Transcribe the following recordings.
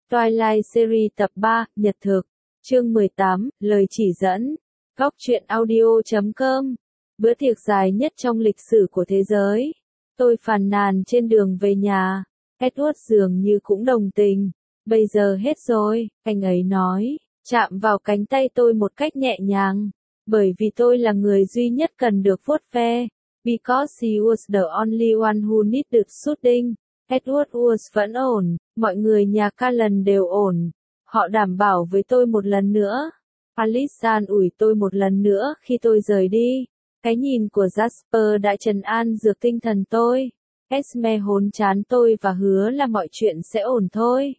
Twilight Series tập 3, Nhật thực. Chương 18, lời chỉ dẫn. Góc truyện audio.com. Bữa tiệc dài nhất trong lịch sử của thế giới. Tôi phàn nàn trên đường về nhà. Edward dường như cũng đồng tình. Bây giờ hết rồi, anh ấy nói, chạm vào cánh tay tôi một cách nhẹ nhàng. Bởi vì tôi là người duy nhất cần được vuốt ve. Because he was the only one who needed soothing. Edward was vẫn ổn, mọi người nhà Callan đều ổn. Họ đảm bảo với tôi một lần nữa. Alice an ủi tôi một lần nữa khi tôi rời đi. Cái nhìn của Jasper đã trấn an dược tinh thần tôi. Esme hôn trán tôi và hứa là mọi chuyện sẽ ổn thôi.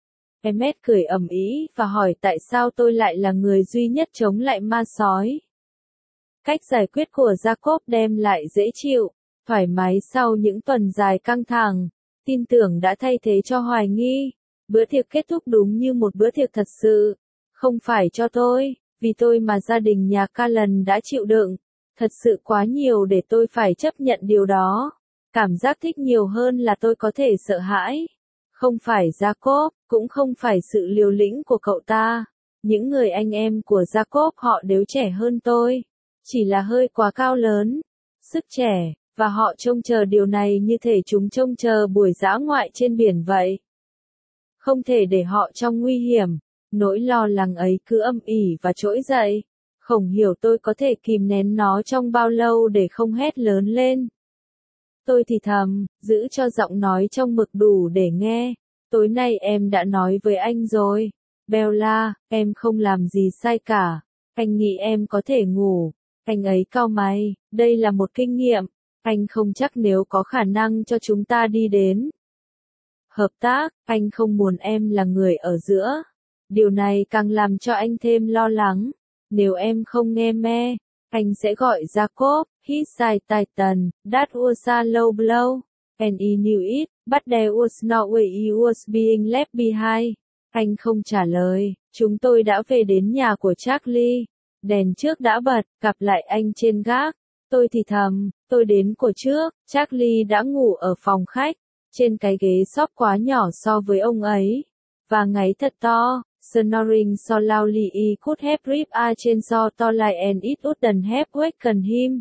Emmet cười ầm ĩ và hỏi tại sao tôi lại là người duy nhất chống lại ma sói. Cách giải quyết của Jacob đem lại dễ chịu, thoải mái sau những tuần dài căng thẳng. Tin tưởng đã thay thế cho hoài nghi. Bữa tiệc kết thúc đúng như một bữa tiệc thật sự. Không phải cho tôi, vì tôi mà gia đình nhà Callan đã chịu đựng. Thật sự quá nhiều để tôi phải chấp nhận điều đó. Cảm giác thích nhiều hơn là tôi có thể sợ hãi. Không phải Jacob, cũng không phải sự liều lĩnh của cậu ta. Những người anh em của Jacob họ đều trẻ hơn tôi. Chỉ là hơi quá cao lớn. Sức trẻ. Và họ trông chờ điều này như thể chúng trông chờ buổi dã ngoại trên biển vậy. Không thể để họ trong nguy hiểm. Nỗi lo lắng ấy cứ âm ỉ và trỗi dậy. Không hiểu tôi có thể kìm nén nó trong bao lâu để không hét lớn lên. Tôi thì thầm, giữ cho giọng nói trong mực đủ để nghe. Tối nay em đã nói với anh rồi. Bella, em không làm gì sai cả. Anh nghĩ em có thể ngủ. Anh ấy cau mày, đây là một kinh nghiệm. Anh không chắc nếu có khả năng cho chúng ta đi đến hợp tác, anh không muốn em là người ở giữa. Điều này càng làm cho anh thêm lo lắng. Nếu em không nghe me, anh sẽ gọi Jacob, hit side Titan, that was a low blow. And he knew it, but there was no way he was being left behind. Anh không trả lời, chúng tôi đã về đến nhà của Charlie. Đèn trước đã bật, gặp lại anh trên gác. Tôi thì thầm, tôi đến của trước, Charlie đã ngủ ở phòng khách, trên cái ghế xốp quá nhỏ so với ông ấy, và ngáy thật to, snoring so loudly he could have ripped a chainsaw to like and it wouldn't have wakened him.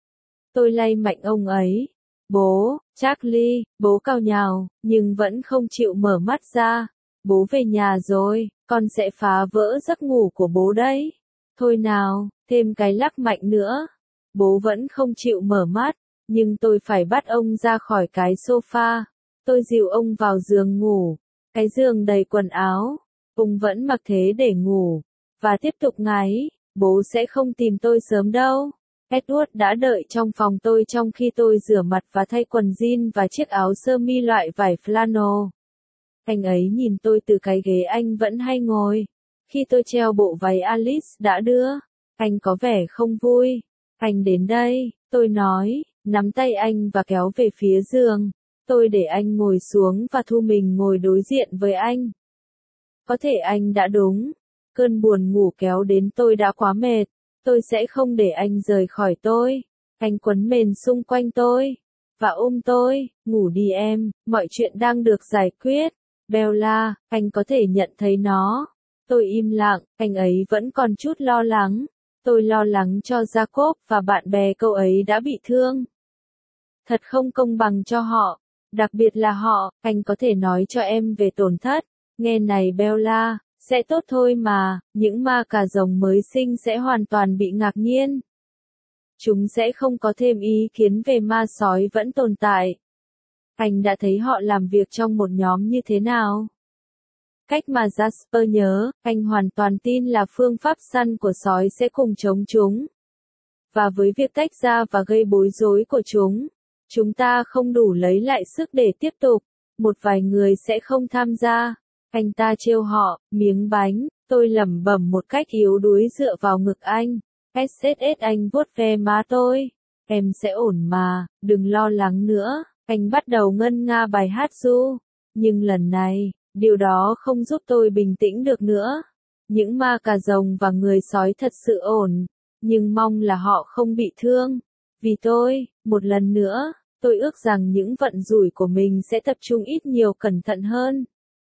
Tôi lay mạnh ông ấy. Bố, Charlie, bố cào nhào, nhưng vẫn không chịu mở mắt ra. Bố về nhà rồi, con sẽ phá vỡ giấc ngủ của bố đấy. Thôi nào, thêm cái lắc mạnh nữa. Bố vẫn không chịu mở mắt, nhưng tôi phải bắt ông ra khỏi cái sofa. Tôi dìu ông vào giường ngủ. Cái giường đầy quần áo. Ông vẫn mặc thế để ngủ. Và tiếp tục ngáy. Bố sẽ không tìm tôi sớm đâu. Edward đã đợi trong phòng tôi trong khi tôi rửa mặt và thay quần jean và chiếc áo sơ mi loại vải flannel. Anh ấy nhìn tôi từ cái ghế anh vẫn hay ngồi. Khi tôi treo bộ váy Alice đã đưa, anh có vẻ không vui. Anh đến đây, tôi nói, nắm tay anh và kéo về phía giường. Tôi để anh ngồi xuống và thu mình ngồi đối diện với anh. Có thể anh đã đúng. Cơn buồn ngủ kéo đến tôi đã quá mệt. Tôi sẽ không để anh rời khỏi tôi. Anh quấn mền xung quanh tôi. Và ôm tôi, ngủ đi em, mọi chuyện đang được giải quyết. Bella, anh có thể nhận thấy nó. Tôi im lặng, anh ấy vẫn còn chút lo lắng. Tôi lo lắng cho Jacob và bạn bè cậu ấy đã bị thương. Thật không công bằng cho họ. Đặc biệt là họ, anh có thể nói cho em về tổn thất. Nghe này Bella, sẽ tốt thôi mà, những ma cà rồng mới sinh sẽ hoàn toàn bị ngạc nhiên. Chúng sẽ không có thêm ý kiến về ma sói vẫn tồn tại. Anh đã thấy họ làm việc trong một nhóm như thế nào? Cách mà Jasper nhớ, anh hoàn toàn tin là phương pháp săn của sói sẽ cùng chống chúng. Và với việc tách ra và gây bối rối của chúng ta không đủ lấy lại sức để tiếp tục. Một vài người sẽ không tham gia. Anh ta trêu họ, miếng bánh, tôi lẩm bẩm một cách yếu đuối dựa vào ngực anh. SSS anh vuốt ve má tôi. Em sẽ ổn mà, đừng lo lắng nữa. Anh bắt đầu ngân nga bài hát ru. Nhưng lần này, điều đó không giúp tôi bình tĩnh được nữa. Những ma cà rồng và người sói thật sự ổn. Nhưng mong là họ không bị thương. Vì tôi, một lần nữa, tôi ước rằng những vận rủi của mình sẽ tập trung ít nhiều cẩn thận hơn.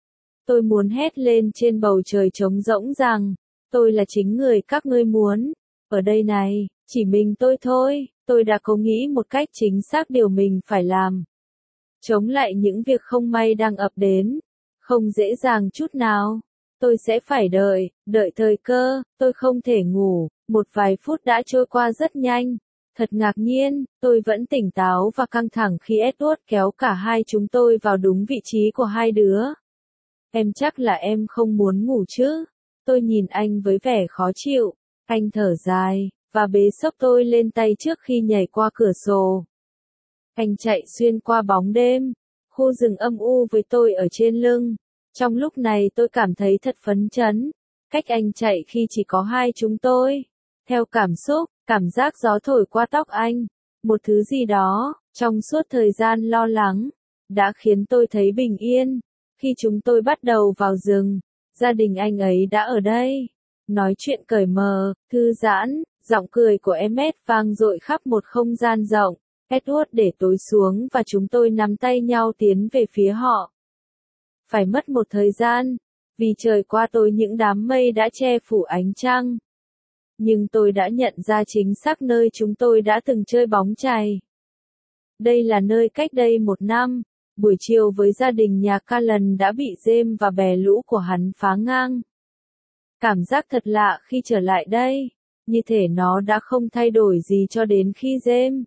Tôi muốn hét lên trên bầu trời trống rỗng rằng, tôi là chính người các ngươi muốn. Ở đây này, chỉ mình tôi thôi, tôi đã có nghĩ một cách chính xác điều mình phải làm. Chống lại những việc không may đang ập đến. Không dễ dàng chút nào. Tôi sẽ phải đợi thời cơ, tôi không thể ngủ. Một vài phút đã trôi qua rất nhanh. Thật ngạc nhiên, tôi vẫn tỉnh táo và căng thẳng khi Edward kéo cả hai chúng tôi vào đúng vị trí của hai đứa. Em chắc là em không muốn ngủ chứ? Tôi nhìn anh với vẻ khó chịu. Anh thở dài, và bế xốc tôi lên tay trước khi nhảy qua cửa sổ. Anh chạy xuyên qua bóng đêm, khu rừng âm u với tôi ở trên lưng. Trong lúc này tôi cảm thấy thật phấn chấn. Cách anh chạy khi chỉ có hai chúng tôi. Theo cảm xúc, cảm giác gió thổi qua tóc anh. Một thứ gì đó, trong suốt thời gian lo lắng, đã khiến tôi thấy bình yên. Khi chúng tôi bắt đầu vào rừng, gia đình anh ấy đã ở đây. Nói chuyện cởi mở, thư giãn, giọng cười của Emmet vang dội khắp một không gian rộng. Edward để tối xuống và chúng tôi nắm tay nhau tiến về phía họ. Phải mất một thời gian, vì trời qua tối những đám mây đã che phủ ánh trăng. Nhưng tôi đã nhận ra chính xác nơi chúng tôi đã từng chơi bóng chày. Đây là nơi cách đây 1 năm, buổi chiều với gia đình nhà Callan đã bị James và bè lũ của hắn phá ngang. Cảm giác thật lạ khi trở lại đây, như thể nó đã không thay đổi gì cho đến khi James,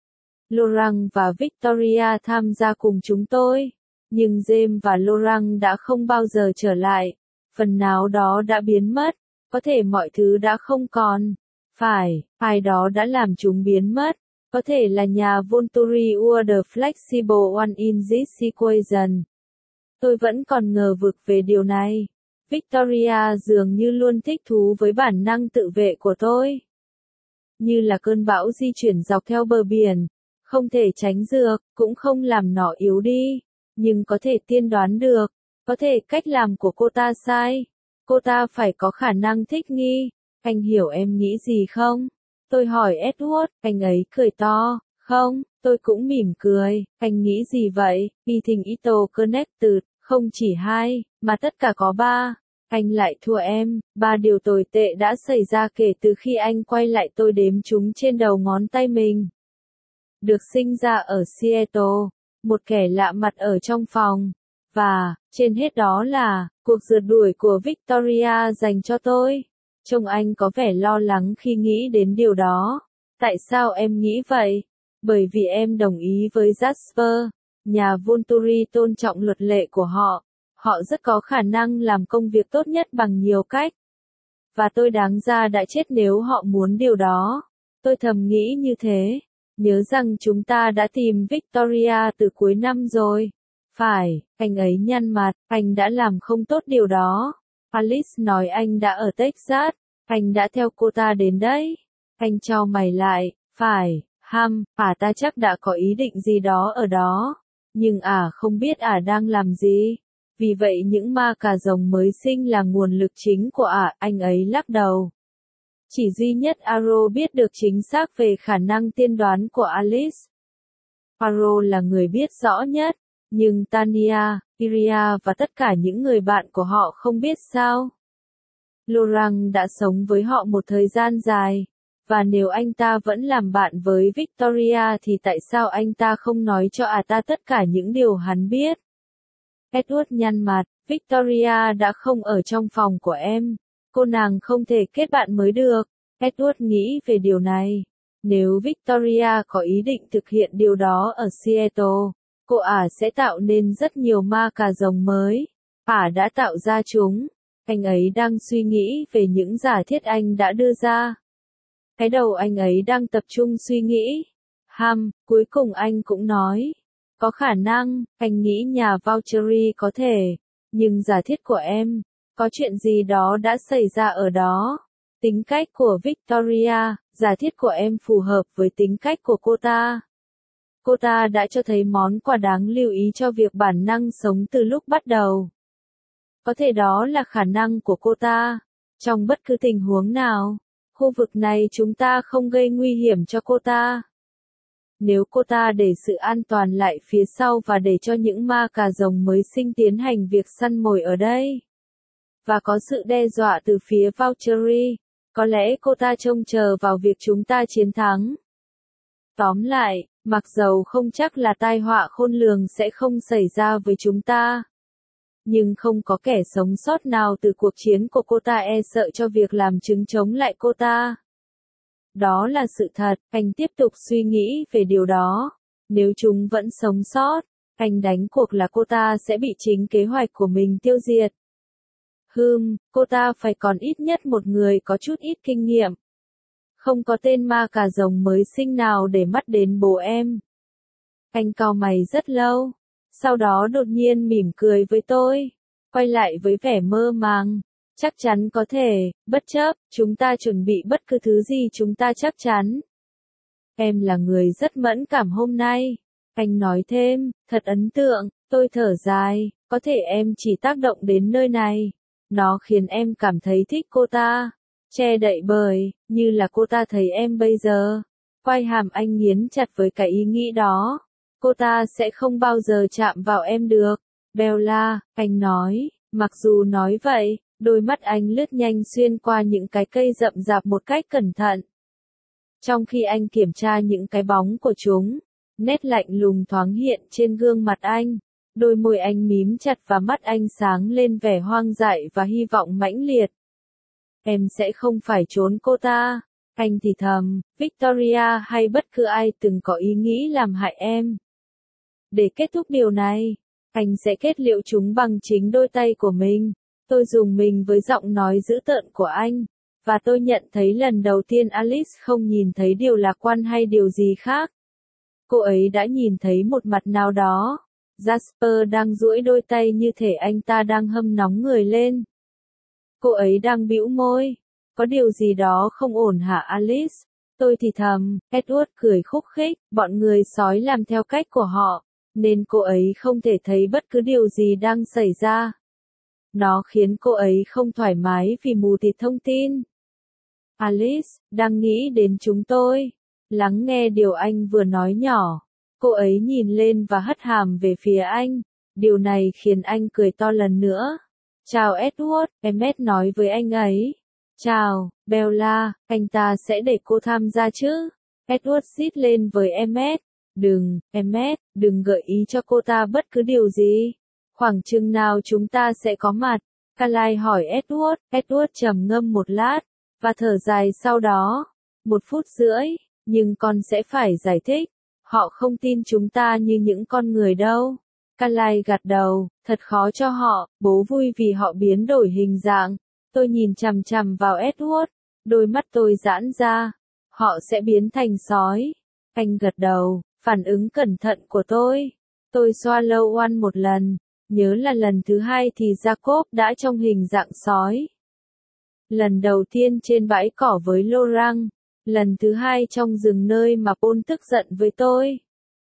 Laurent và Victoria tham gia cùng chúng tôi. Nhưng James và Laurent đã không bao giờ trở lại, phần nào đó đã biến mất, có thể mọi thứ đã không còn. Phải, ai đó đã làm chúng biến mất, có thể là nhà Volturi or the Flexible One in this equation. Tôi vẫn còn ngờ vực về điều này. Victoria dường như luôn thích thú với bản năng tự vệ của tôi. Như là cơn bão di chuyển dọc theo bờ biển, không thể tránh được, cũng không làm nó yếu đi, nhưng có thể tiên đoán được, có thể cách làm của cô ta sai. Cô ta phải có khả năng thích nghi. Anh hiểu em nghĩ gì không? Tôi hỏi Edward, anh ấy cười to. Không, tôi cũng mỉm cười. Anh nghĩ gì vậy? Eating Ito Connected, không chỉ 2, mà tất cả có 3. Anh lại thua em. 3 điều tồi tệ đã xảy ra kể từ khi anh quay lại, tôi đếm chúng trên đầu ngón tay mình. Được sinh ra ở Seattle, một kẻ lạ mặt ở trong phòng. Và, trên hết đó là, cuộc rượt đuổi của Victoria dành cho tôi. Trông anh có vẻ lo lắng khi nghĩ đến điều đó. Tại sao em nghĩ vậy? Bởi vì em đồng ý với Jasper. Nhà Volturi tôn trọng luật lệ của họ. Họ rất có khả năng làm công việc tốt nhất bằng nhiều cách. Và tôi đáng ra đã chết nếu họ muốn điều đó. Tôi thầm nghĩ như thế. Nhớ rằng chúng ta đã tìm Victoria từ cuối năm rồi. Phải, anh ấy nhăn mặt, anh đã làm không tốt điều đó. Alice nói anh đã ở Texas, anh đã theo cô ta đến đấy. Anh chau mày lại, phải, ta chắc đã có ý định gì đó ở đó. Nhưng không biết đang làm gì. Vì vậy những ma cà rồng mới sinh là nguồn lực chính của anh ấy lắc đầu. Chỉ duy nhất Arrow biết được chính xác về khả năng tiên đoán của Alice. Arrow là người biết rõ nhất, nhưng Tanya, Iria và tất cả những người bạn của họ không biết sao. Laurent đã sống với họ một thời gian dài, và nếu anh ta vẫn làm bạn với Victoria thì tại sao anh ta không nói cho ta tất cả những điều hắn biết? Edward nhăn mặt, Victoria đã không ở trong phòng của em. Cô nàng không thể kết bạn mới được. Edward nghĩ về điều này. Nếu Victoria có ý định thực hiện điều đó ở Seattle, cô sẽ tạo nên rất nhiều ma cà rồng mới. Đã tạo ra chúng. Anh ấy đang suy nghĩ về những giả thiết anh đã đưa ra. Cái đầu anh ấy đang tập trung suy nghĩ. Cuối cùng anh cũng nói. Có khả năng, anh nghĩ nhà Valtteri có thể. Nhưng giả thiết của em, có chuyện gì đó đã xảy ra ở đó. Tính cách của Victoria, giả thiết của em phù hợp với tính cách của cô ta. Cô ta đã cho thấy món quà đáng lưu ý cho việc bản năng sống từ lúc bắt đầu. Có thể đó là khả năng của cô ta. Trong bất cứ tình huống nào, khu vực này chúng ta không gây nguy hiểm cho cô ta. Nếu cô ta để sự an toàn lại phía sau và để cho những ma cà rồng mới sinh tiến hành việc săn mồi ở đây, và có sự đe dọa từ phía Valkyrie, có lẽ cô ta trông chờ vào việc chúng ta chiến thắng. Tóm lại, mặc dầu không chắc là tai họa khôn lường sẽ không xảy ra với chúng ta, nhưng không có kẻ sống sót nào từ cuộc chiến của cô ta e sợ cho việc làm chứng chống lại cô ta. Đó là sự thật, anh tiếp tục suy nghĩ về điều đó. Nếu chúng vẫn sống sót, anh đánh cuộc là cô ta sẽ bị chính kế hoạch của mình tiêu diệt. Cô ta phải còn ít nhất một người có chút ít kinh nghiệm. Không có tên ma cà rồng mới sinh nào để mắt đến bố em. Anh cau mày rất lâu, sau đó đột nhiên mỉm cười với tôi, quay lại với vẻ mơ màng. Chắc chắn có thể, bất chấp, chúng ta chuẩn bị bất cứ thứ gì chúng ta chắc chắn. Em là người rất mẫn cảm hôm nay. Anh nói thêm, thật ấn tượng, tôi thở dài, có thể em chỉ tác động đến nơi này. Nó khiến em cảm thấy thích cô ta. Che đậy bởi, như là cô ta thấy em bây giờ. Quai hàm anh nghiến chặt với cái ý nghĩ đó. Cô ta sẽ không bao giờ chạm vào em được. Bella, anh nói, mặc dù nói vậy, đôi mắt anh lướt nhanh xuyên qua những cái cây rậm rạp một cách cẩn thận. Trong khi anh kiểm tra những cái bóng của chúng, nét lạnh lùng thoáng hiện trên gương mặt anh. Đôi môi anh mím chặt và mắt anh sáng lên vẻ hoang dại và hy vọng mãnh liệt. Em sẽ không phải trốn cô ta. Anh thì thầm, Victoria hay bất cứ ai từng có ý nghĩ làm hại em. Để kết thúc điều này, anh sẽ kết liễu chúng bằng chính đôi tay của mình. Tôi dùng mình với giọng nói dữ tợn của anh, và tôi nhận thấy lần đầu tiên Alice không nhìn thấy điều lạc quan hay điều gì khác. Cô ấy đã nhìn thấy một mặt nào đó. Jasper đang duỗi đôi tay như thể anh ta đang hâm nóng người lên. Cô ấy đang bĩu môi. Có điều gì đó không ổn hả Alice? Tôi thì thầm, Edward cười khúc khích, bọn người sói làm theo cách của họ, nên cô ấy không thể thấy bất cứ điều gì đang xảy ra. Nó khiến cô ấy không thoải mái vì mù tịt thông tin. Alice, đang nghĩ đến chúng tôi. Lắng nghe điều anh vừa nói nhỏ. Cô ấy nhìn lên và hất hàm về phía anh. Điều này khiến anh cười to lần nữa. Chào Edward, Emmet nói với anh ấy. Chào, Bella, anh ta sẽ để cô tham gia chứ? Edward xít lên với Emmet. Đừng, Emmet, đừng gợi ý cho cô ta bất cứ điều gì. Khoảng chừng nào chúng ta sẽ có mặt? Carly hỏi Edward. Edward trầm ngâm một lát, và thở dài sau đó. 1 phút rưỡi, nhưng con sẽ phải giải thích. Họ không tin chúng ta như những con người đâu. Carly gật đầu, thật khó cho họ, bố vui vì họ biến đổi hình dạng. Tôi nhìn chằm chằm vào Edward, đôi mắt tôi giãn ra. Họ sẽ biến thành sói. Anh gật đầu, phản ứng cẩn thận của tôi. Tôi xoa lâu oan một lần, nhớ là lần thứ 2 thì Jacob đã trong hình dạng sói. Lần đầu tiên trên bãi cỏ với Laurent, lần thứ 2 trong rừng nơi mà Paul tức giận với tôi.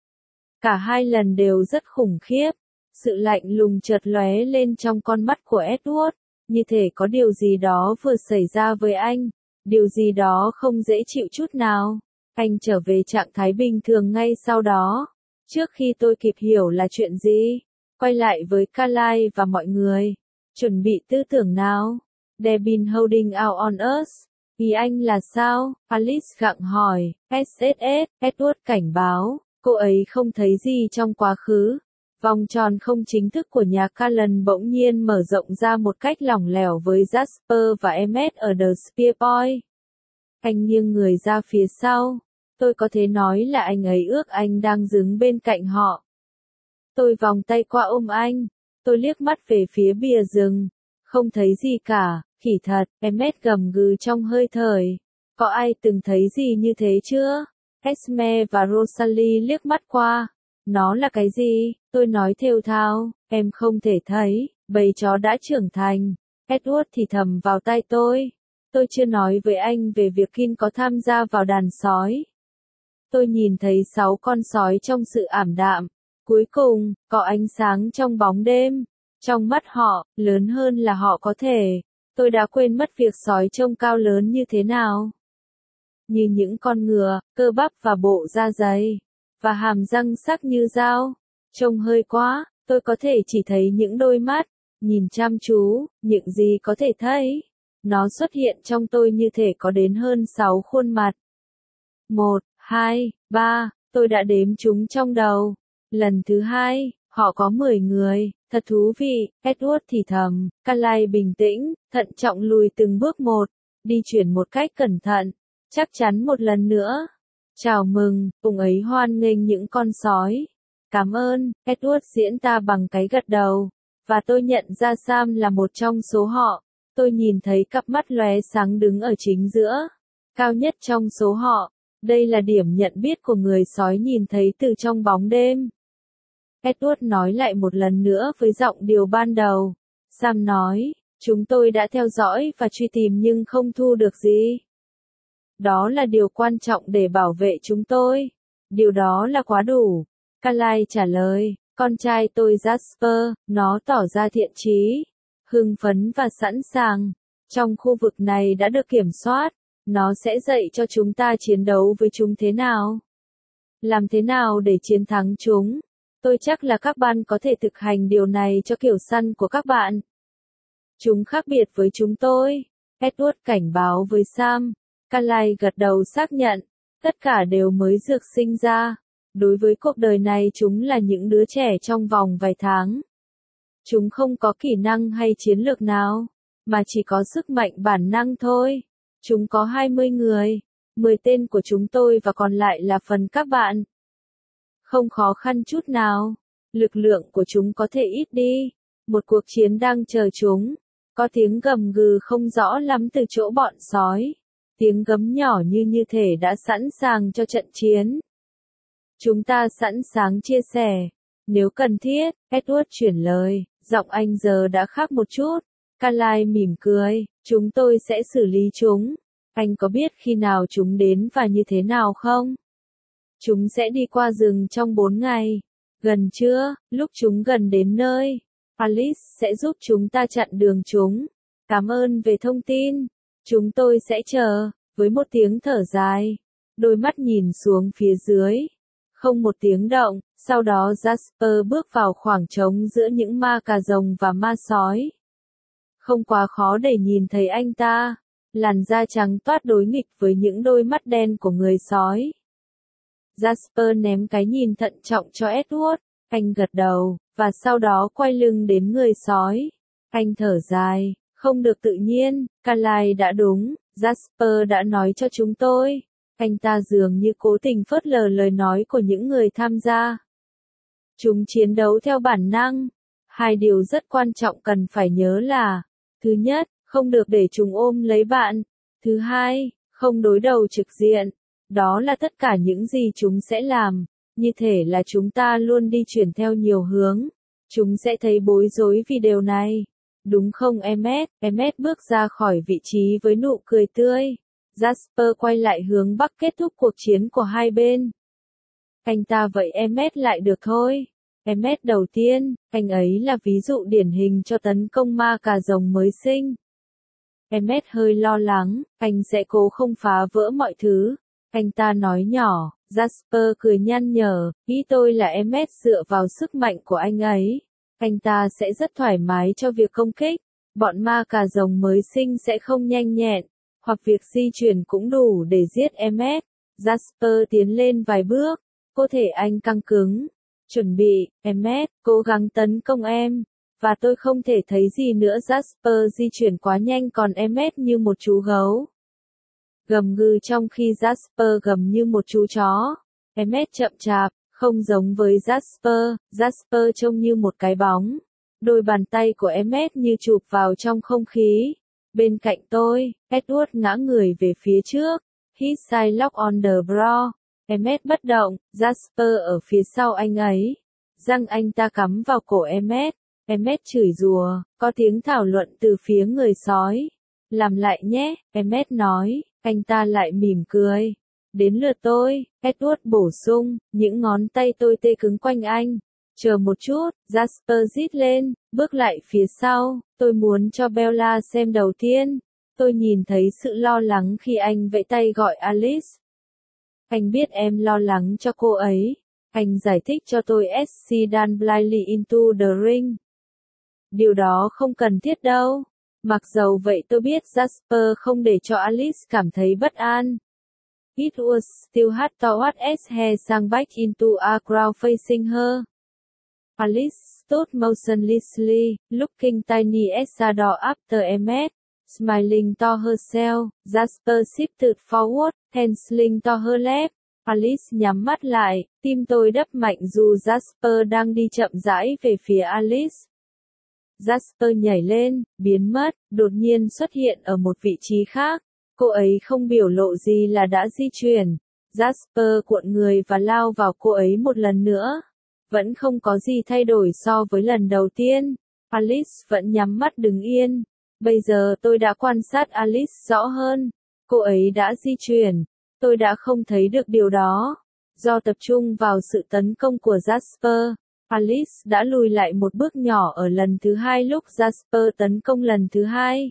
Cả 2 lần đều rất khủng khiếp. Sự lạnh lùng chợt lóe lên trong con mắt của Edward, như thể có điều gì đó vừa xảy ra với anh, điều gì đó không dễ chịu chút nào. Anh trở về trạng thái bình thường ngay sau đó, trước khi tôi kịp hiểu là chuyện gì. Quay lại với Carly và mọi người. Chuẩn bị tư tưởng nào? They've been holding out on us. Ý anh là sao? Alice gặng hỏi. SSS, Edward cảnh báo. Cô ấy không thấy gì trong quá khứ. Vòng tròn không chính thức của nhà Cullen bỗng nhiên mở rộng ra một cách lỏng lẻo với Jasper và Emmet ở The Spear Point. Anh nghiêng người ra phía sau. Tôi có thể nói là anh ấy ước anh đang đứng bên cạnh họ. Tôi vòng tay qua ôm anh. Tôi liếc mắt về phía bìa rừng. Không thấy gì cả, khỉ thật, Emmet gầm gừ trong hơi thời. Có ai từng thấy gì như thế chưa? Esme và Rosalie liếc mắt qua. Nó là cái gì? Tôi nói thều thào, em không thể thấy, bầy chó đã trưởng thành. Edward thì thầm vào tai tôi. Tôi chưa nói với anh về việc Kin có tham gia vào đàn sói. Tôi nhìn thấy 6 con sói trong sự ảm đạm. Cuối cùng, có ánh sáng trong bóng đêm. Trong mắt họ, lớn hơn là họ có thể. Tôi đã quên mất việc sói trông cao lớn như thế nào. Như những con ngựa, cơ bắp và bộ da dày. và hàm răng sắc như dao. Trông hơi quá, tôi có thể chỉ thấy những đôi mắt, nhìn chăm chú, những gì có thể thấy. Nó xuất hiện trong tôi như thể có đến hơn 6 khuôn mặt. 1, 2, 3, tôi đã đếm chúng trong đầu. Lần thứ hai, họ có 10 người, thật thú vị, Edward thì thầm, Carlyle bình tĩnh, thận trọng lùi từng bước một, di chuyển một cách cẩn thận, chắc chắn một lần nữa. Chào mừng, ông ấy hoan nghênh những con sói. Cảm ơn, Edward diễn tả bằng cái gật đầu, và tôi nhận ra Sam là một trong số họ. Tôi nhìn thấy cặp mắt lóe sáng đứng ở chính giữa, cao nhất trong số họ. Đây là điểm nhận biết của người sói nhìn thấy từ trong bóng đêm. Edward nói lại một lần nữa với giọng điệu ban đầu. Sam nói, chúng tôi đã theo dõi và truy tìm nhưng không thu được gì. Đó là điều quan trọng để bảo vệ chúng tôi. Điều đó là quá đủ. Carlyle trả lời, con trai tôi Jasper, nó tỏ ra thiện chí, hưng phấn và sẵn sàng. Trong khu vực này đã được kiểm soát, nó sẽ dạy cho chúng ta chiến đấu với chúng thế nào. Làm thế nào để chiến thắng chúng. Tôi chắc là các bạn có thể thực hành điều này cho kiểu săn của các bạn. Chúng khác biệt với chúng tôi. Edward cảnh báo với Sam. Carlyle gật đầu xác nhận. Tất cả đều mới được sinh ra. Đối với cuộc đời này chúng là những đứa trẻ trong vòng vài tháng. Chúng không có kỹ năng hay chiến lược nào, mà chỉ có sức mạnh bản năng thôi. Chúng có 20 người, 10 tên của chúng tôi và còn lại là phần các bạn. Không khó khăn chút nào. Lực lượng của chúng có thể ít đi. Một cuộc chiến đang chờ chúng. Có tiếng gầm gừ không rõ lắm từ chỗ bọn sói. Tiếng gấm nhỏ như thể đã sẵn sàng cho trận chiến. Chúng ta sẵn sàng chia sẻ. Nếu cần thiết, Edward chuyển lời, giọng anh giờ đã khác một chút. Carlyle mỉm cười, chúng tôi sẽ xử lý chúng. Anh có biết khi nào chúng đến và như thế nào không? Chúng sẽ đi qua rừng trong 4 ngày. Gần chưa, lúc chúng gần đến nơi, Alice sẽ giúp chúng ta chặn đường chúng. Cảm ơn về thông tin. Chúng tôi sẽ chờ, với một tiếng thở dài. Đôi mắt nhìn xuống phía dưới. Không một tiếng động, sau đó Jasper bước vào khoảng trống giữa những ma cà rồng và ma sói. Không quá khó để nhìn thấy anh ta. Làn da trắng toát đối nghịch với những đôi mắt đen của người sói. Jasper ném cái nhìn thận trọng cho Edward. Anh gật đầu, và sau đó quay lưng đến người sói. Anh thở dài, không được tự nhiên, Carlyle đã đúng, Jasper đã nói cho chúng tôi. Anh ta dường như cố tình phớt lờ lời nói của những người tham gia. Chúng chiến đấu theo bản năng. Hai điều rất quan trọng cần phải nhớ là, thứ nhất, không được để chúng ôm lấy bạn. Thứ hai, không đối đầu trực diện. Đó là tất cả những gì chúng sẽ làm. Như thể là chúng ta luôn đi chuyển theo nhiều hướng. Chúng sẽ thấy bối rối vì điều này. Đúng không Emmet? Emmet bước ra khỏi vị trí với nụ cười tươi. Jasper quay lại hướng bắc kết thúc cuộc chiến của hai bên. Anh ta vậy Emmet lại được thôi. Emmet đầu tiên, anh ấy là ví dụ điển hình cho tấn công ma cà rồng mới sinh. Emmet hơi lo lắng, anh sẽ cố không phá vỡ mọi thứ. Anh ta nói nhỏ, Jasper cười nhăn nhở, ý tôi là Emmet dựa vào sức mạnh của anh ấy. Anh ta sẽ rất thoải mái cho việc công kích. Bọn ma cà rồng mới sinh sẽ không nhanh nhẹn, hoặc việc di chuyển cũng đủ để giết Emmet. Jasper tiến lên vài bước, cơ thể anh căng cứng. Chuẩn bị, Emmet, cố gắng tấn công em. Và tôi không thể thấy gì nữa. Jasper di chuyển quá nhanh còn Emmet như một chú gấu. Gầm gừ trong khi Jasper gầm như một chú chó. Emmet chậm chạp, không giống với Jasper. Jasper trông như một cái bóng. Đôi bàn tay của Emmet như chụp vào trong không khí. Bên cạnh tôi, Edward ngã người về phía trước. His side lock on the brow. Emmet bất động, Jasper ở phía sau anh ấy. Răng anh ta cắm vào cổ Emmet. Emmet chửi rủa, có tiếng thảo luận từ phía người sói. Làm lại nhé, Emmet nói, anh ta lại mỉm cười. Đến lượt tôi, Edward bổ sung, những ngón tay tôi tê cứng quanh anh. Chờ một chút, Jasper rít lên, bước lại phía sau, tôi muốn cho Bella xem đầu tiên. Tôi nhìn thấy sự lo lắng khi anh vẫy tay gọi Alice. Anh biết em lo lắng cho cô ấy. Anh giải thích cho tôi SC Dan Blindly into the ring. Điều đó không cần thiết đâu. Mặc dầu vậy tôi biết Jasper không để cho Alice cảm thấy bất an. It was still hard towards as he sang back into a crowd facing her. Alice stood motionlessly, looking tiny as a door after a met. Smiling to herself, Jasper shifted forward, penciling to her left. Alice nhắm mắt lại, tim tôi đập mạnh dù Jasper đang đi chậm rãi về phía Alice. Jasper nhảy lên, biến mất, đột nhiên xuất hiện ở một vị trí khác. Cô ấy không biểu lộ gì là đã di chuyển. Jasper cuộn người và lao vào cô ấy một lần nữa. Vẫn không có gì thay đổi so với lần đầu tiên. Alice vẫn nhắm mắt đứng yên. Bây giờ tôi đã quan sát Alice rõ hơn. Cô ấy đã di chuyển. Tôi đã không thấy được điều đó. Do tập trung vào sự tấn công của Jasper, Alice đã lùi lại một bước nhỏ ở lần thứ hai lúc Jasper tấn công lần thứ hai.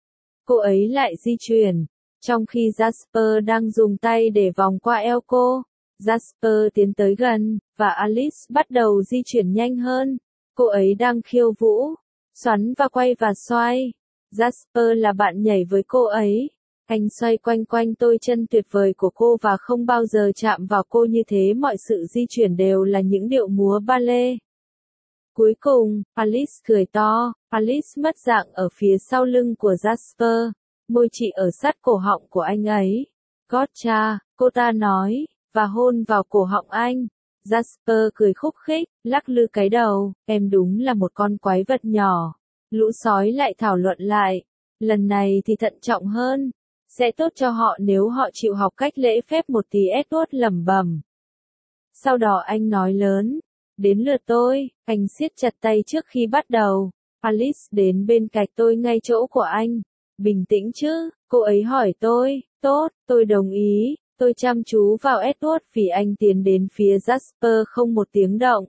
Cô ấy lại di chuyển. Trong khi Jasper đang dùng tay để vòng qua eo cô, Jasper tiến tới gần, và Alice bắt đầu di chuyển nhanh hơn. Cô ấy đang khiêu vũ, xoắn và quay và xoay. Jasper là bạn nhảy với cô ấy. Anh xoay quanh quanh đôi chân tuyệt vời của cô và không bao giờ chạm vào cô như thế. Mọi sự di chuyển đều là những điệu múa ballet. Cuối cùng, Alice cười to. Alice mất dạng ở phía sau lưng của Jasper. Môi chị ở sát cổ họng của anh ấy. Gotcha, cô ta nói, và hôn vào cổ họng anh. Jasper cười khúc khích, lắc lư cái đầu. Em đúng là một con quái vật nhỏ. Lũ sói lại thảo luận lại. Lần này thì thận trọng hơn. Sẽ tốt cho họ nếu họ chịu học cách lễ phép một tí. Edward lẩm bẩm. Sau đó anh nói lớn. Đến lượt tôi. Anh siết chặt tay trước khi bắt đầu. Alice đến bên cạnh tôi ngay chỗ của anh. Bình tĩnh chứ, cô ấy hỏi tôi. Tốt, tôi đồng ý. Tôi chăm chú vào Edward vì anh tiến đến phía Jasper không một tiếng động.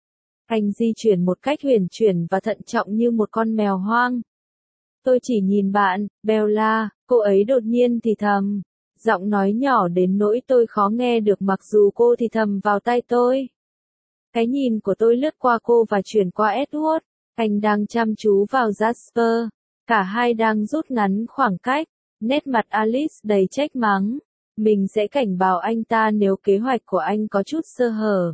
Anh di chuyển một cách huyền chuyển và thận trọng như một con mèo hoang. Tôi chỉ nhìn bạn, Bella, cô ấy đột nhiên thì thầm. Giọng nói nhỏ đến nỗi tôi khó nghe được mặc dù cô thì thầm vào tai tôi. Cái nhìn của tôi lướt qua cô và chuyển qua Edward. Anh đang chăm chú vào Jasper. Cả hai đang rút ngắn khoảng cách. Nét mặt Alice đầy trách mắng. Mình sẽ cảnh báo anh ta nếu kế hoạch của anh có chút sơ hở.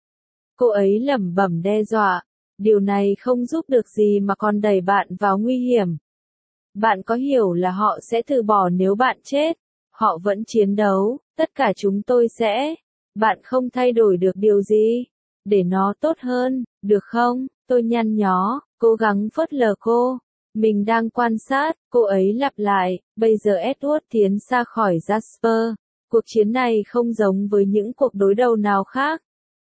Cô ấy lẩm bẩm đe dọa. Điều này không giúp được gì mà còn đẩy bạn vào nguy hiểm. Bạn có hiểu là họ sẽ từ bỏ nếu bạn chết? Họ vẫn chiến đấu, tất cả chúng tôi sẽ. Bạn không thay đổi được điều gì. Để nó tốt hơn, được không? Tôi nhăn nhó, cố gắng phớt lờ cô. Mình đang quan sát, cô ấy lặp lại. Bây giờ Edward tiến xa khỏi Jasper. Cuộc chiến này không giống với những cuộc đối đầu nào khác.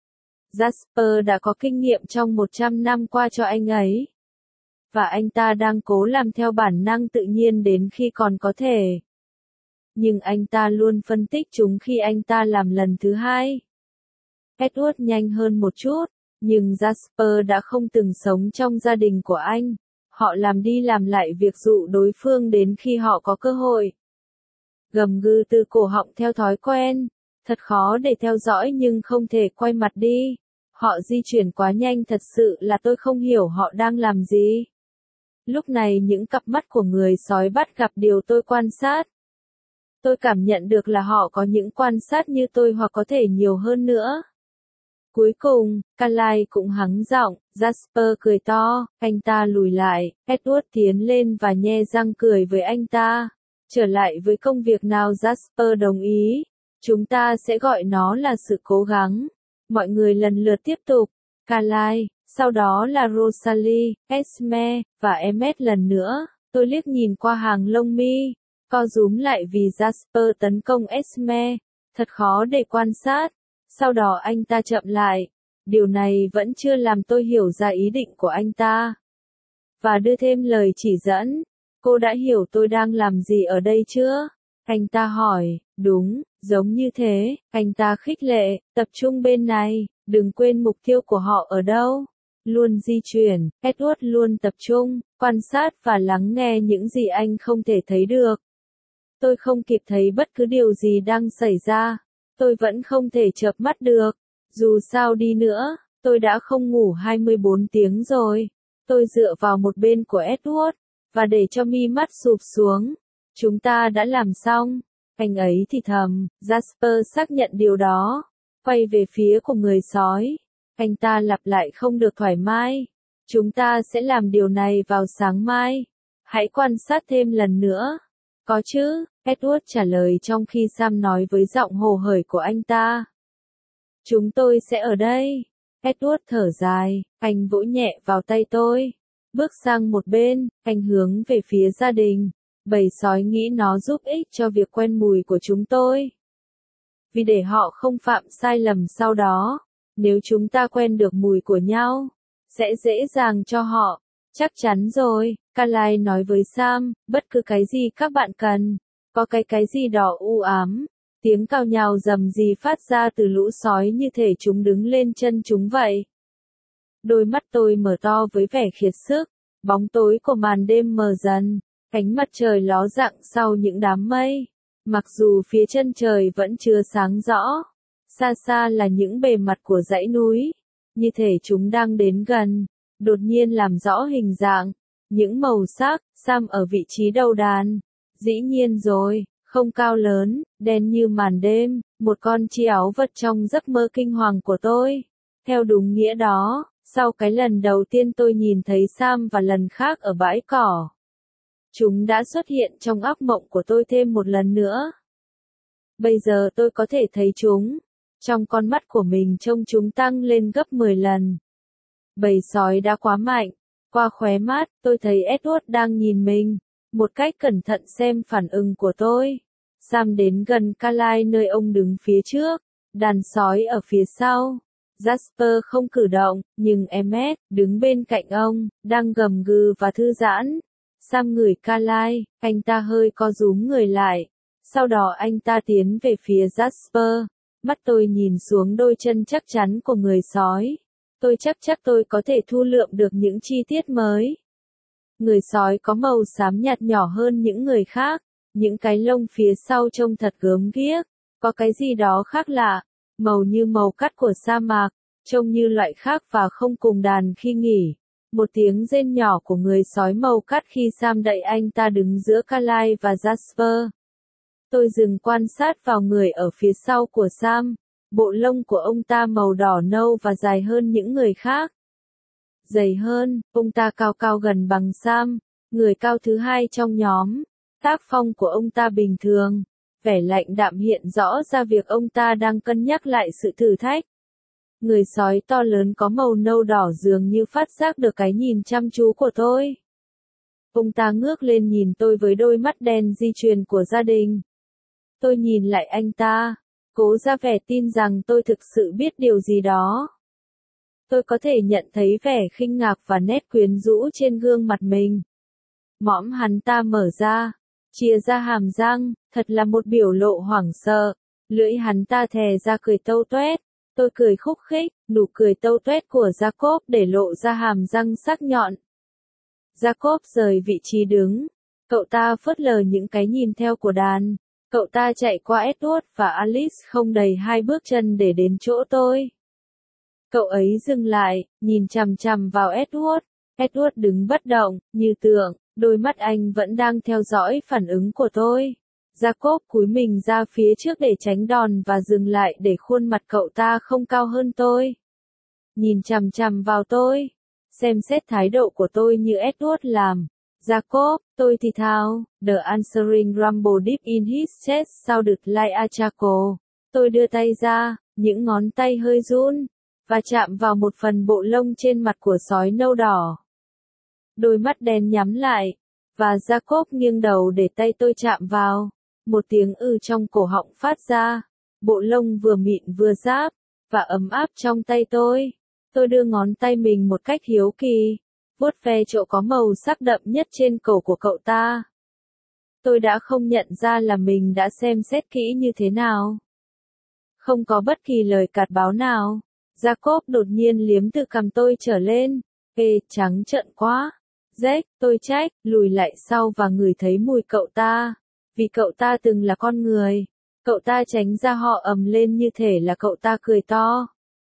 Jasper đã có kinh nghiệm trong 100 năm qua cho anh ấy. Và anh ta đang cố làm theo bản năng tự nhiên đến khi còn có thể. Nhưng anh ta luôn phân tích chúng khi anh ta làm lần thứ hai. Edward nhanh hơn một chút, nhưng Jasper đã không từng sống trong gia đình của anh. Họ làm đi làm lại việc dụ đối phương đến khi họ có cơ hội. Gầm gừ từ cổ họng theo thói quen. Thật khó để theo dõi nhưng không thể quay mặt đi. Họ di chuyển quá nhanh thật sự là tôi không hiểu họ đang làm gì. Lúc này những cặp mắt của người sói bắt gặp điều tôi quan sát. Tôi cảm nhận được là họ có những quan sát như tôi hoặc có thể nhiều hơn nữa. Cuối cùng, Carly cũng hắng giọng, Jasper cười to, anh ta lùi lại, Edward tiến lên và nhe răng cười với anh ta. Trở lại với công việc nào Jasper đồng ý. Chúng ta sẽ gọi nó là sự cố gắng. Mọi người lần lượt tiếp tục. Carly, sau đó là Rosalie, Esme, và Emmet lần nữa. Tôi liếc nhìn qua hàng lông mi. Co rúm lại vì Jasper tấn công Esme. Thật khó để quan sát. Sau đó anh ta chậm lại. Điều này vẫn chưa làm tôi hiểu ra ý định của anh ta. Và đưa thêm lời chỉ dẫn. Cô đã hiểu tôi đang làm gì ở đây chưa? Anh ta hỏi. Đúng, giống như thế. Anh ta khích lệ. Tập trung bên này. Đừng quên mục tiêu của họ ở đâu. Luôn di chuyển. Edward luôn tập trung, quan sát và lắng nghe những gì anh không thể thấy được. Tôi không kịp thấy bất cứ điều gì đang xảy ra. Tôi vẫn không thể chợp mắt được. Dù sao đi nữa, tôi đã không ngủ 24 tiếng rồi. Tôi dựa vào một bên của Edward, và để cho mi mắt sụp xuống. Chúng ta đã làm xong. Anh ấy thì thầm, Jasper xác nhận điều đó. Quay về phía của người sói. Anh ta lặp lại không được thoải mái. Chúng ta sẽ làm điều này vào sáng mai. Hãy quan sát thêm lần nữa. Có chứ, Edward trả lời trong khi Sam nói với giọng hồ hởi của anh ta. Chúng tôi sẽ ở đây. Edward thở dài, anh vỗ nhẹ vào tay tôi. Bước sang một bên, anh hướng về phía gia đình. Bầy sói nghĩ nó giúp ích cho việc quen mùi của chúng tôi. Vì để họ không phạm sai lầm sau đó, nếu chúng ta quen được mùi của nhau, sẽ dễ dàng cho họ. Chắc chắn rồi, Carly nói với Sam, bất cứ cái gì các bạn cần. Có cái gì đó u ám. Tiếng cào nhào rầm rì phát ra từ lũ sói như thể chúng đứng lên chân chúng vậy. Đôi mắt tôi mở to với vẻ khiếp sức. Bóng tối của màn đêm mờ dần. Ánh mặt trời ló dạng sau những đám mây. Mặc dù phía chân trời vẫn chưa sáng rõ. Xa xa là những bề mặt của dãy núi. Như thể chúng đang đến gần. Đột nhiên làm rõ hình dạng. Những màu sắc, Sam ở vị trí đầu đàn. Dĩ nhiên rồi, không cao lớn, đen như màn đêm, một con chi áo vật trong giấc mơ kinh hoàng của tôi. Theo đúng nghĩa đó, sau cái lần đầu tiên tôi nhìn thấy Sam và lần khác ở bãi cỏ. Chúng đã xuất hiện trong óc mộng của tôi thêm một lần nữa. Bây giờ tôi có thể thấy chúng. Trong con mắt của mình trông chúng tăng lên gấp 10 lần. Bầy sói đã quá mạnh. Qua khóe mắt, tôi thấy Edward đang nhìn mình. Một cách cẩn thận xem phản ứng của tôi. Sam đến gần Carly nơi ông đứng phía trước. Đàn sói ở phía sau. Jasper không cử động, nhưng Emmet, đứng bên cạnh ông, đang gầm gừ và thư giãn. Sam ngửi Carly, anh ta hơi co rúm người lại. Sau đó anh ta tiến về phía Jasper. Mắt tôi nhìn xuống đôi chân chắc chắn của người sói. Tôi chắc tôi có thể thu lượm được những chi tiết mới. Người sói có màu xám nhạt nhỏ hơn những người khác. Những cái lông phía sau trông thật gớm ghiếc. Có cái gì đó khác lạ. Màu như màu cắt của sa mạc. Trông như loại khác và không cùng đàn khi nghỉ. Một tiếng rên nhỏ của người sói màu cắt khi Sam đẩy anh ta đứng giữa Carly và Jasper. Tôi dừng quan sát vào người ở phía sau của Sam. Bộ lông của ông ta màu đỏ nâu và dài hơn những người khác. Dày hơn, ông ta cao cao gần bằng Sam, người cao thứ hai trong nhóm. Tác phong của ông ta bình thường. Vẻ lạnh đạm hiện rõ ra việc ông ta đang cân nhắc lại sự thử thách. Người sói to lớn có màu nâu đỏ dường như phát giác được cái nhìn chăm chú của tôi. Ông ta ngước lên nhìn tôi với đôi mắt đen di truyền của gia đình. Tôi nhìn lại anh ta, cố ra vẻ tin rằng tôi thực sự biết điều gì đó. Tôi có thể nhận thấy vẻ khinh ngạc và nét quyến rũ trên gương mặt mình. Mõm hắn ta mở ra, chia ra hàm răng, thật là một biểu lộ hoảng sợ. Lưỡi hắn ta thè ra cười tâu toét. Tôi cười khúc khích, nụ cười tâu toét của Jacob để lộ ra hàm răng sắc nhọn. Jacob rời vị trí đứng. Cậu ta phớt lờ những cái nhìn theo của đàn. Cậu ta chạy qua Edward và Alice không đầy 2 bước chân để đến chỗ tôi. Cậu ấy dừng lại, nhìn chằm chằm vào Edward. Edward đứng bất động, như tượng, đôi mắt anh vẫn đang theo dõi phản ứng của tôi. Jacob cúi mình ra phía trước để tránh đòn và dừng lại để khuôn mặt cậu ta không cao hơn tôi. Nhìn chằm chằm vào tôi. Xem xét thái độ của tôi như Edward làm. Jacob, tôi thì thào, the answering rumble deep in his chest sounded like a charcoal. Tôi đưa tay ra, những ngón tay hơi run, và chạm vào một phần bộ lông trên mặt của sói nâu đỏ. Đôi mắt đen nhắm lại, và Jacob nghiêng đầu để tay tôi chạm vào. Một tiếng trong cổ họng phát ra. Bộ lông vừa mịn vừa ráp, và ấm áp trong tay tôi. Tôi đưa ngón tay mình một cách hiếu kỳ, vuốt ve chỗ có màu sắc đậm nhất trên cổ của cậu ta. Tôi đã không nhận ra là mình đã xem xét kỹ như thế nào. Không có bất kỳ lời cạt báo nào. Jacob đột nhiên liếm từ cằm tôi trở lên. Ê, trắng trợn quá. Jack, tôi trách, lùi lại sau và ngửi thấy mùi cậu ta. Vì cậu ta từng là con người. Cậu ta tránh ra họ ầm lên như thể là cậu ta cười to.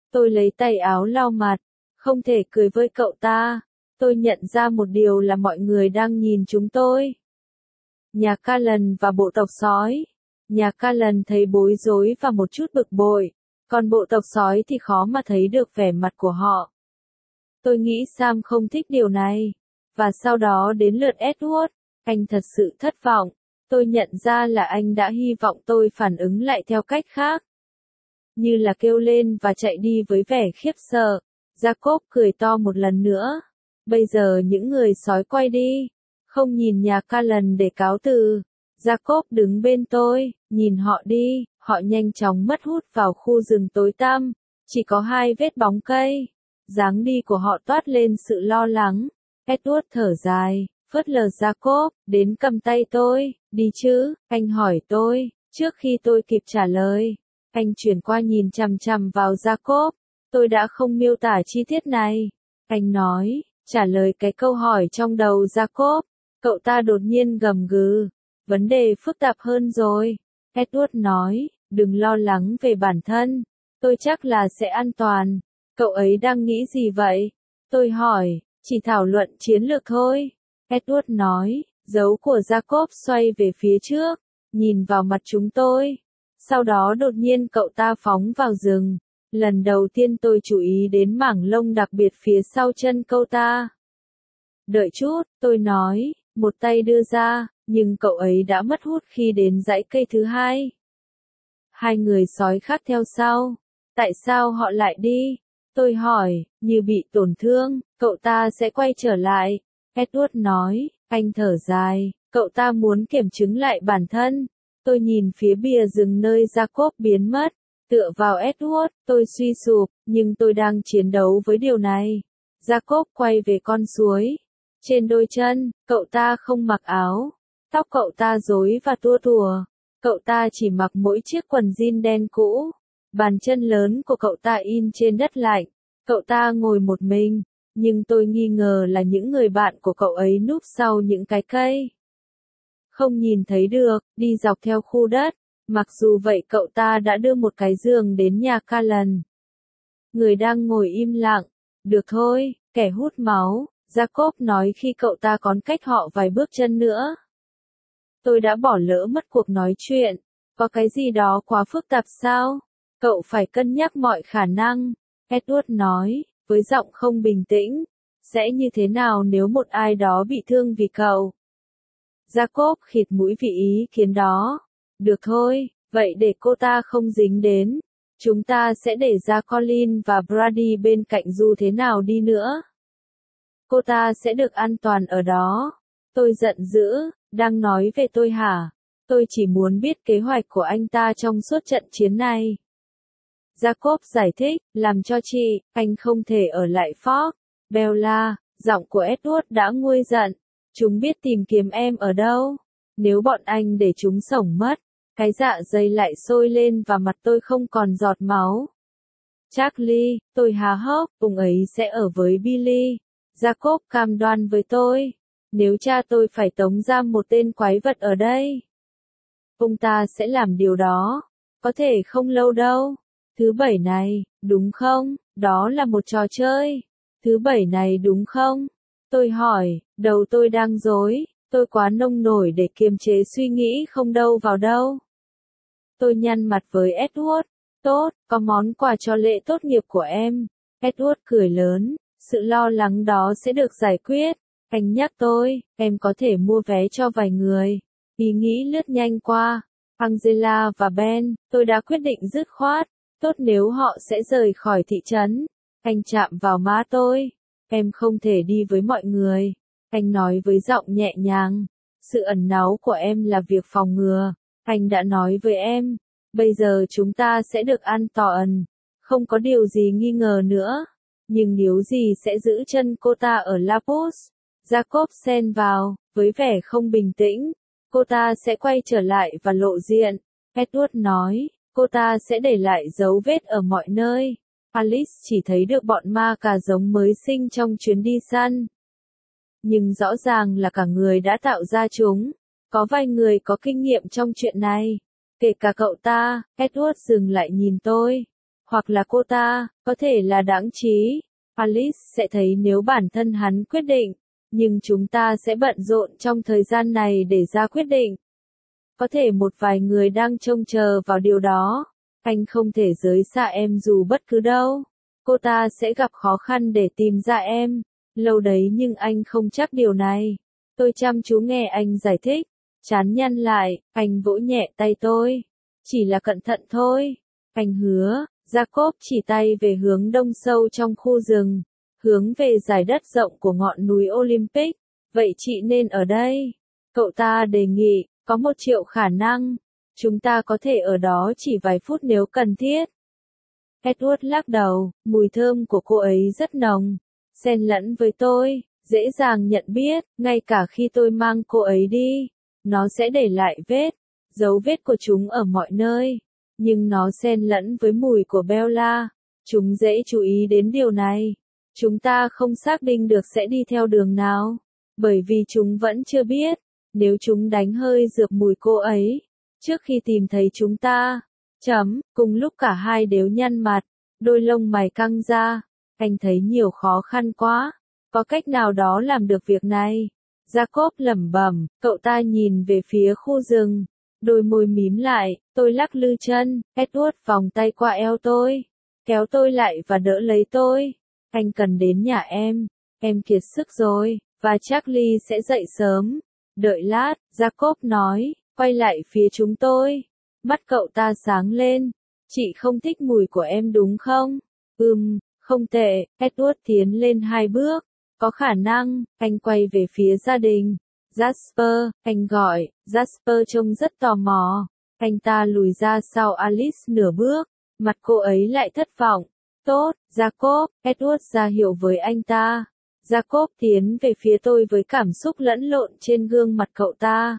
Tôi lấy tay áo lau mặt, không thể cười với cậu ta. Tôi nhận ra một điều là mọi người đang nhìn chúng tôi. Nhà Callan và bộ tộc sói. Nhà Callan thấy bối rối và một chút bực bội, còn bộ tộc sói thì khó mà thấy được vẻ mặt của họ. Tôi nghĩ Sam không thích điều này. Và sau đó đến lượt Edward, anh thật sự thất vọng. Tôi nhận ra là anh đã hy vọng tôi phản ứng lại theo cách khác. Như là kêu lên và chạy đi với vẻ khiếp sợ. Jacob cười to một lần nữa. Bây giờ những người sói quay đi. Không nhìn nhà Callan để cáo từ. Jacob đứng bên tôi, nhìn họ đi, họ nhanh chóng mất hút vào khu rừng tối tăm. Chỉ có 2 vết bóng cây. Dáng đi của họ toát lên sự lo lắng. Edward thở dài, phớt lờ Jacob, đến cầm tay tôi, đi chứ, anh hỏi tôi, trước khi tôi kịp trả lời. Anh chuyển qua nhìn chằm chằm vào Jacob, tôi đã không miêu tả chi tiết này. Anh nói, trả lời cái câu hỏi trong đầu Jacob, cậu ta đột nhiên gầm gừ, vấn đề phức tạp hơn rồi. Edward nói, đừng lo lắng về bản thân, tôi chắc là sẽ an toàn. Cậu ấy đang nghĩ gì vậy? Tôi hỏi, chỉ thảo luận chiến lược thôi. Edward nói, dấu của Jacob xoay về phía trước, nhìn vào mặt chúng tôi. Sau đó đột nhiên cậu ta phóng vào rừng. Lần đầu tiên tôi chú ý đến mảng lông đặc biệt phía sau chân cậu ta. Đợi chút, tôi nói, một tay đưa ra, nhưng cậu ấy đã mất hút khi đến dãy cây thứ 2. 2 người sói khác theo sau. Tại sao họ lại đi? Tôi hỏi, như bị tổn thương, cậu ta sẽ quay trở lại. Edward nói, anh thở dài, cậu ta muốn kiểm chứng lại bản thân. Tôi nhìn phía bìa rừng nơi Jacob biến mất, tựa vào Edward, tôi suy sụp, nhưng tôi đang chiến đấu với điều này. Jacob quay về con suối. Trên đôi chân, cậu ta không mặc áo. Tóc cậu ta rối và tua tủa. Cậu ta chỉ mặc mỗi chiếc quần jean đen cũ. Bàn chân lớn của cậu ta in trên đất lạnh. Cậu ta ngồi một mình, nhưng tôi nghi ngờ là những người bạn của cậu ấy núp sau những cái cây. Không nhìn thấy được, đi dọc theo khu đất. Mặc dù vậy cậu ta đã đưa một cái giường đến nhà Callan. Người đang ngồi im lặng. Được thôi, kẻ hút máu, Jacob nói khi cậu ta còn cách họ vài bước chân nữa. Tôi đã bỏ lỡ mất cuộc nói chuyện. Có cái gì đó quá phức tạp sao? Cậu phải cân nhắc mọi khả năng. Edward nói, với giọng không bình tĩnh. Sẽ như thế nào nếu một ai đó bị thương vì cậu? Jacob khịt mũi vì ý kiến đó. Được thôi, vậy để cô ta không dính đến. Chúng ta sẽ để ra Colin và Brady bên cạnh dù thế nào đi nữa. Cô ta sẽ được an toàn ở đó. Tôi giận dữ, đang nói về tôi hả? Tôi chỉ muốn biết kế hoạch của anh ta trong suốt trận chiến này. Jacob giải thích, làm cho chị, anh không thể ở lại Fort. Bella, giọng của Edward đã nguôi giận. Chúng biết tìm kiếm em ở đâu. Nếu bọn anh để chúng sống mất, cái dạ dày lại sôi lên và mặt tôi không còn giọt máu. Charlie, tôi há hốc, ông ấy sẽ ở với Billy. Jacob cam đoan với tôi. Nếu cha tôi phải tống giam một tên quái vật ở đây, ông ta sẽ làm điều đó. Có thể không lâu đâu. Thứ Bảy này, đúng không? Đó là một trò chơi. Thứ Bảy này đúng không? Tôi hỏi, đầu tôi đang rối. Tôi quá nông nổi để kiềm chế suy nghĩ không đâu vào đâu. Tôi nhăn mặt với Edward. Tốt, có món quà cho lễ tốt nghiệp của em. Edward cười lớn. Sự lo lắng đó sẽ được giải quyết. Anh nhắc tôi, em có thể mua vé cho vài người. Ý nghĩ lướt nhanh qua. Angela và Ben, tôi đã quyết định dứt khoát. Tốt nếu họ sẽ rời khỏi thị trấn. Anh chạm vào má tôi. Em không thể đi với mọi người. Anh nói với giọng nhẹ nhàng. Sự ẩn náu của em là việc phòng ngừa. Anh đã nói với em. Bây giờ chúng ta sẽ được an toàn. Không có điều gì nghi ngờ nữa. Nhưng nếu gì sẽ giữ chân cô ta ở Lapus? Jacob xen vào, với vẻ không bình tĩnh. Cô ta sẽ quay trở lại và lộ diện. Edward nói, cô ta sẽ để lại dấu vết ở mọi nơi. Alice chỉ thấy được bọn ma cà giống mới sinh trong chuyến đi săn. Nhưng rõ ràng là cả người đã tạo ra chúng. Có vài người có kinh nghiệm trong chuyện này. Kể cả cậu ta. Edward dừng lại nhìn tôi. Hoặc là cô ta, có thể là đãng trí. Alice sẽ thấy nếu bản thân hắn quyết định, nhưng chúng ta sẽ bận rộn trong thời gian này để ra quyết định. Có thể một vài người đang trông chờ vào điều đó. Anh không thể rời xa em dù bất cứ đâu. Cô ta sẽ gặp khó khăn để tìm ra em. Lâu đấy nhưng anh không chắc điều này. Tôi chăm chú nghe anh giải thích. Trán nhăn lại, anh vỗ nhẹ tay tôi. Chỉ là cẩn thận thôi. Anh hứa. Jacob chỉ tay về hướng đông sâu trong khu rừng. Hướng về dải đất rộng của ngọn núi Olympic. Vậy chị nên ở đây. Cậu ta đề nghị, có 1 triệu khả năng. Chúng ta có thể ở đó chỉ vài phút nếu cần thiết. Edward lắc đầu, mùi thơm của cô ấy rất nồng. Xen lẫn với tôi, dễ dàng nhận biết, ngay cả khi tôi mang cô ấy đi. Nó sẽ để lại vết, dấu vết của chúng ở mọi nơi. Nhưng nó xen lẫn với mùi của Bella. Chúng dễ chú ý đến điều này. Chúng ta không xác định được sẽ đi theo đường nào. Bởi vì chúng vẫn chưa biết. Nếu chúng đánh hơi dược mùi cô ấy. Trước khi tìm thấy chúng ta. Cùng lúc cả hai đều nhăn mặt. Đôi lông mày căng ra. Anh thấy nhiều khó khăn quá. Có cách nào đó làm được việc này. Jacob lẩm bẩm. Cậu ta nhìn về phía khu rừng. Đôi môi mím lại. Tôi lắc lư chân. Edward vòng tay qua eo tôi. Kéo tôi lại và đỡ lấy tôi. Anh cần đến nhà em. Em kiệt sức rồi. Và Charlie sẽ dậy sớm. Đợi lát, Jacob nói. Quay lại phía chúng tôi. Mắt cậu ta sáng lên. Chị không thích mùi của em đúng không? Không tệ. Edward tiến lên 2 bước. Có khả năng. Anh quay về phía gia đình. Jasper, anh gọi. Jasper trông rất tò mò. Anh ta lùi ra sau Alice nửa bước. Mặt cô ấy lại thất vọng. Tốt, Jacob. Edward ra hiệu với anh ta. Jacob tiến về phía tôi với cảm xúc lẫn lộn trên gương mặt cậu ta.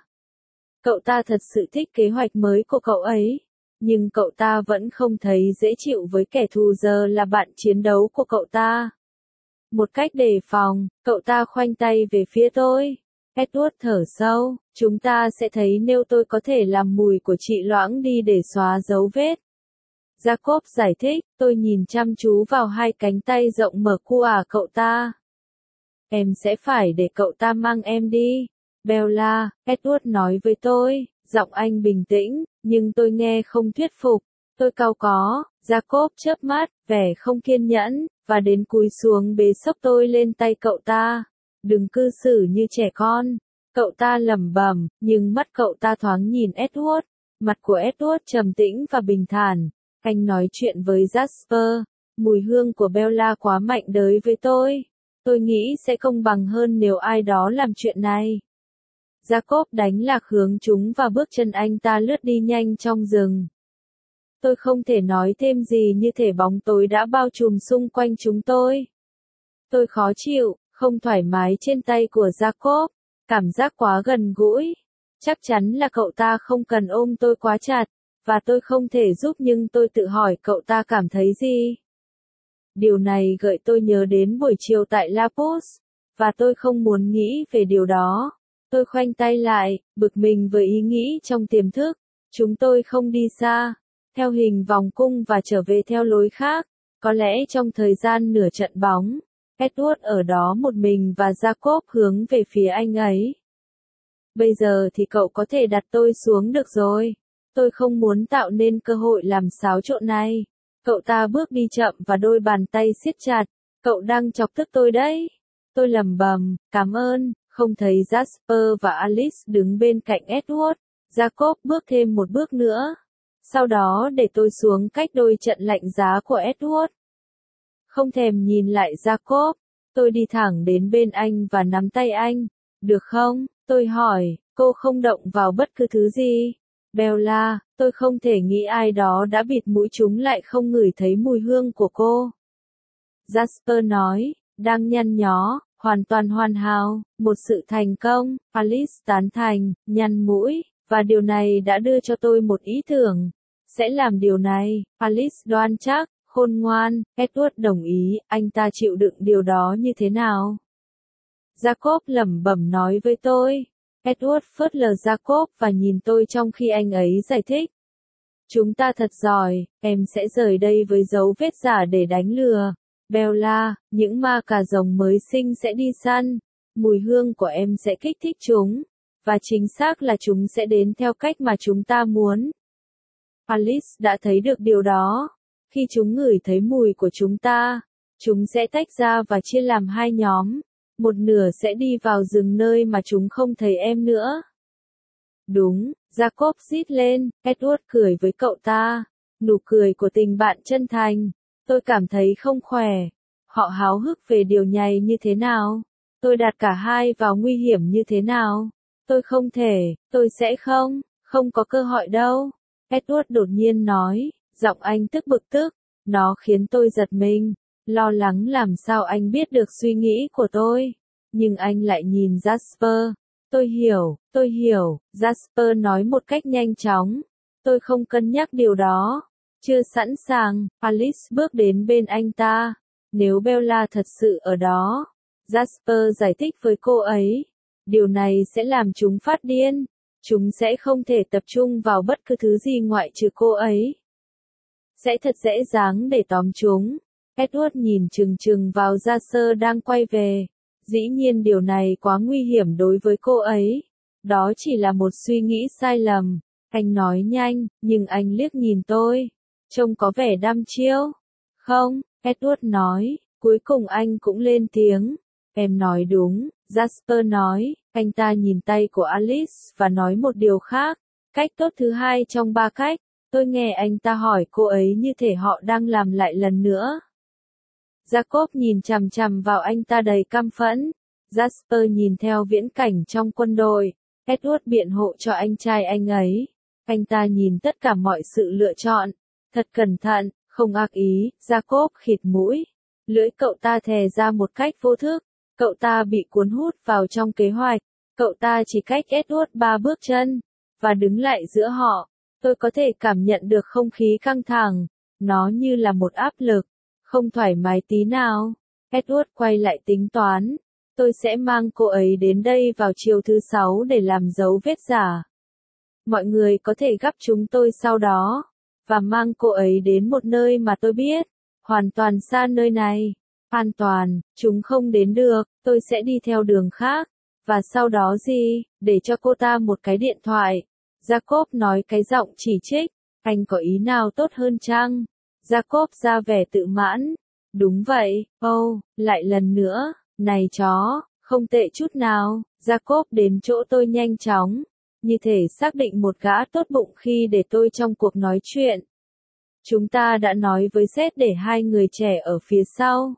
Cậu ta thật sự thích kế hoạch mới của cậu ấy. Nhưng cậu ta vẫn không thấy dễ chịu với kẻ thù giờ là bạn chiến đấu của cậu ta. Một cách đề phòng, cậu ta khoanh tay về phía tôi. Edward thở sâu, chúng ta sẽ thấy nếu tôi có thể làm mùi của chị loãng đi để xóa dấu vết. Jacob giải thích, tôi nhìn chăm chú vào 2 cánh tay rộng mở của cậu ta. Em sẽ phải để cậu ta mang em đi. Bella, Edward nói với tôi, giọng anh bình tĩnh, nhưng tôi nghe không thuyết phục. Tôi cau có, Jacob chớp mắt, vẻ không kiên nhẫn, và đến cúi xuống bế xốc tôi lên tay cậu ta. Đừng cư xử như trẻ con. Cậu ta lẩm bẩm, nhưng mắt cậu ta thoáng nhìn Edward. Mặt của Edward trầm tĩnh và bình thản. Anh nói chuyện với Jasper. Mùi hương của Bella quá mạnh đối với tôi. Tôi nghĩ sẽ công bằng hơn nếu ai đó làm chuyện này. Jacob đánh lạc hướng chúng và bước chân anh ta lướt đi nhanh trong rừng. Tôi không thể nói thêm gì như thể bóng tối đã bao trùm xung quanh chúng tôi. Tôi khó chịu, không thoải mái trên tay của Jacob. Cảm giác quá gần gũi. Chắc chắn là cậu ta không cần ôm tôi quá chặt. Và tôi không thể giúp nhưng tôi tự hỏi cậu ta cảm thấy gì. Điều này gợi tôi nhớ đến buổi chiều tại Lapos. Và tôi không muốn nghĩ về điều đó. Tôi khoanh tay lại, bực mình với ý nghĩ trong tiềm thức. Chúng tôi không đi xa. Theo hình vòng cung và trở về theo lối khác. Có lẽ trong thời gian nửa trận bóng. Edward ở đó một mình và Jacob hướng về phía anh ấy. Bây giờ thì cậu có thể đặt tôi xuống được rồi. Tôi không muốn tạo nên cơ hội làm xáo trộn này. Cậu ta bước đi chậm và đôi bàn tay siết chặt. Cậu đang chọc tức tôi đấy. Tôi lẩm bẩm, cảm ơn, không thấy Jasper và Alice đứng bên cạnh Edward. Jacob bước thêm một bước nữa. Sau đó để tôi xuống cách đôi trận lạnh giá của Edward. Không thèm nhìn lại Jacob. Tôi đi thẳng đến bên anh và nắm tay anh. Được không? Tôi hỏi, cô không động vào bất cứ thứ gì. Bella, tôi không thể nghĩ ai đó đã bịt mũi chúng lại không ngửi thấy mùi hương của cô. Jasper nói, đang nhăn nhó, hoàn toàn hoàn hảo, một sự thành công. Alice tán thành, nhăn mũi, và điều này đã đưa cho tôi một ý tưởng. Sẽ làm điều này, Alice đoan chắc, khôn ngoan. Edward đồng ý, anh ta chịu đựng điều đó như thế nào? Jacob lẩm bẩm nói với tôi. Edward phớt lờ Jacob và nhìn tôi trong khi anh ấy giải thích. Chúng ta thật giỏi, em sẽ rời đây với dấu vết giả để đánh lừa. Bella, những ma cà rồng mới sinh sẽ đi săn. Mùi hương của em sẽ kích thích chúng. Và chính xác là chúng sẽ đến theo cách mà chúng ta muốn. Alice đã thấy được điều đó. Khi chúng ngửi thấy mùi của chúng ta, chúng sẽ tách ra và chia làm hai nhóm. Một nửa sẽ đi vào rừng nơi mà chúng không thấy em nữa. Đúng, Jacob rít lên, Edward cười với cậu ta. Nụ cười của tình bạn chân thành. Tôi cảm thấy không khỏe. Họ háo hức về điều nhầy như thế nào? Tôi đặt cả hai vào nguy hiểm như thế nào? Tôi không thể, tôi sẽ không có cơ hội đâu. Edward đột nhiên nói, giọng anh tức tức. Nó khiến tôi giật mình, lo lắng làm sao anh biết được suy nghĩ của tôi. Nhưng anh lại nhìn Jasper. Tôi hiểu, Jasper nói một cách nhanh chóng. Tôi không cân nhắc điều đó. Chưa sẵn sàng, Alice bước đến bên anh ta. Nếu Bella thật sự ở đó, Jasper giải thích với cô ấy. Điều này sẽ làm chúng phát điên. Chúng sẽ không thể tập trung vào bất cứ thứ gì ngoại trừ cô ấy. Sẽ thật dễ dàng để tóm chúng. Edward nhìn chừng vào Jasper đang quay về. Dĩ nhiên điều này quá nguy hiểm đối với cô ấy. Đó chỉ là một suy nghĩ sai lầm. Anh nói nhanh, nhưng anh liếc nhìn tôi. Trông có vẻ đăm chiêu. Không, Edward nói. Cuối cùng anh cũng lên tiếng. Em nói đúng, Jasper nói. Anh ta nhìn tay của Alice và nói một điều khác. Cách tốt thứ hai trong ba cách. Tôi nghe anh ta hỏi cô ấy như thể họ đang làm lại lần nữa. Jacob nhìn chằm chằm vào anh ta đầy căm phẫn. Jasper nhìn theo viễn cảnh trong quân đội. Edward biện hộ cho anh trai anh ấy. Anh ta nhìn tất cả mọi sự lựa chọn. Thật cẩn thận, không ác ý. Jacob khịt mũi. Lưỡi cậu ta thè ra một cách vô thức. Cậu ta bị cuốn hút vào trong kế hoạch. Cậu ta chỉ cách Edward 3 bước chân. Và đứng lại giữa họ. Tôi có thể cảm nhận được không khí căng thẳng. Nó như là một áp lực. Không thoải mái tí nào. Edward quay lại tính toán. Tôi sẽ mang cô ấy đến đây vào chiều thứ 6 để làm dấu vết giả. Mọi người có thể gắp chúng tôi sau đó. Và mang cô ấy đến một nơi mà tôi biết. Hoàn toàn xa nơi này. An toàn, chúng không đến được. Tôi sẽ đi theo đường khác. Và sau đó gì? Để cho cô ta một cái điện thoại. Jacob nói cái giọng chỉ trích. Anh có ý nào tốt hơn chăng? Jacob ra vẻ tự mãn. Đúng vậy, lại lần nữa. Này chó, không tệ chút nào. Jacob đến chỗ tôi nhanh chóng. Như thể xác định một gã tốt bụng khi để tôi trong cuộc nói chuyện. Chúng ta đã nói với Seth để hai người trẻ ở phía sau.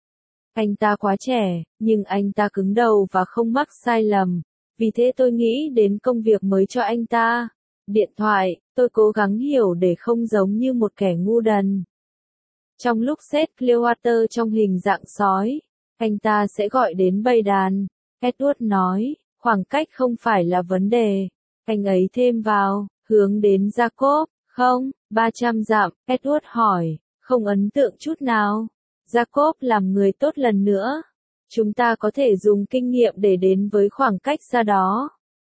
Anh ta quá trẻ, nhưng anh ta cứng đầu và không mắc sai lầm. Vì thế tôi nghĩ đến công việc mới cho anh ta. Điện thoại, tôi cố gắng hiểu để không giống như một kẻ ngu đần. Trong lúc Seth Clearwater trong hình dạng sói, anh ta sẽ gọi đến bầy đàn. Edward nói, khoảng cách không phải là vấn đề. Anh ấy thêm vào, hướng đến Jacob, không, 300 dặm, Edward hỏi, không ấn tượng chút nào. Jacob làm người tốt lần nữa. Chúng ta có thể dùng kinh nghiệm để đến với khoảng cách xa đó.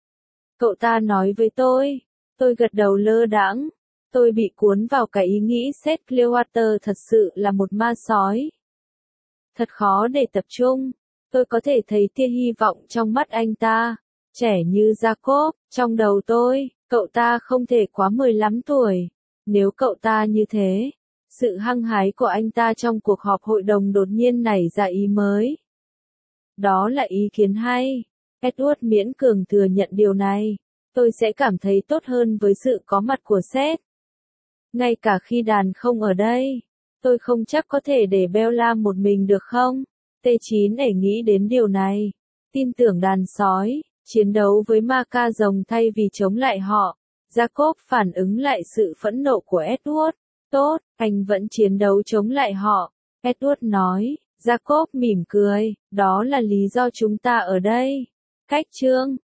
Cậu ta nói với tôi gật đầu lơ đãng. Tôi bị cuốn vào cái ý nghĩ Seth Clearwater thật sự là một ma sói. Thật khó để tập trung. Tôi có thể thấy tia hy vọng trong mắt anh ta. Trẻ như Jacob, trong đầu tôi, cậu ta không thể quá 15 tuổi. Nếu cậu ta như thế, sự hăng hái của anh ta trong cuộc họp hội đồng đột nhiên nảy ra ý mới. Đó là ý kiến hay. Edward miễn cường thừa nhận điều này. Tôi sẽ cảm thấy tốt hơn với sự có mặt của Seth. Ngay cả khi đàn không ở đây, tôi không chắc có thể để Bella một mình được không? T9 để nghĩ đến điều này. Tin tưởng đàn sói, chiến đấu với ma ca rồng thay vì chống lại họ. Jacob phản ứng lại sự phẫn nộ của Edward. Tốt, anh vẫn chiến đấu chống lại họ. Edward nói. Jacob mỉm cười. Đó là lý do chúng ta ở đây. Cách chương